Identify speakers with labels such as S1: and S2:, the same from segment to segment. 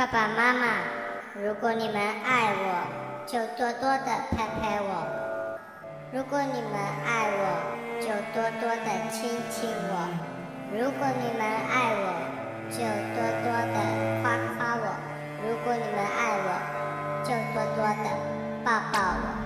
S1: 爸妈妈，如果你们爱我，就多多的拍拍我；如果你们爱我，就多多的亲亲我；如果你们爱我，就多多的夸夸我；如果你们爱我，就多多的抱抱我。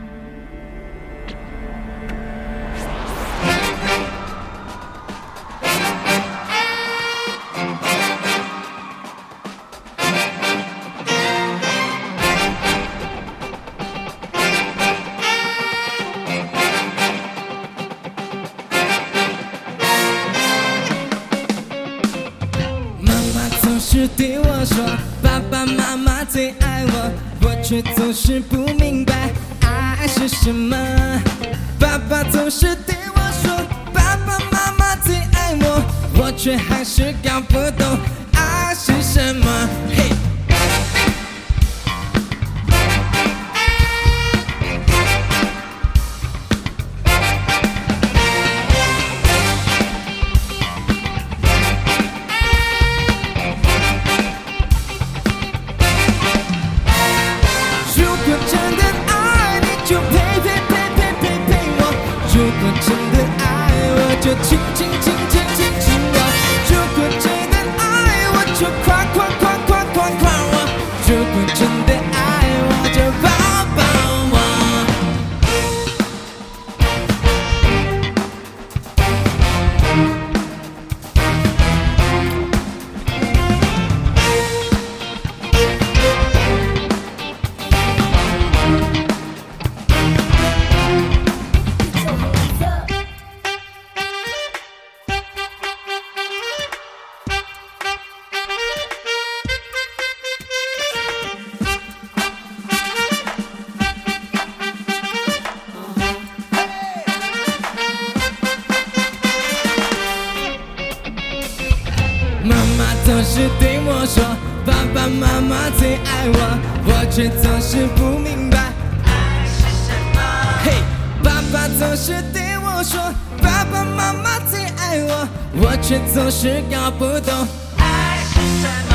S2: 总是对我说爸爸妈妈最爱我，我却总是不明白爱是什么。爸爸总是对我说爸爸妈妈最爱我，我却还是搞不懂爱是什么。嘿，如果真的爱你，就陪我；如果真的爱我，就亲我；如果真的爱我，就夸我；如果真的爱我，就抱抱我。妈妈总是对我说爸爸妈妈最爱我，我却总是不明白爱是什么。嘿，爸爸总是对我说爸爸妈妈最爱我，我却总是搞不懂爱是什么。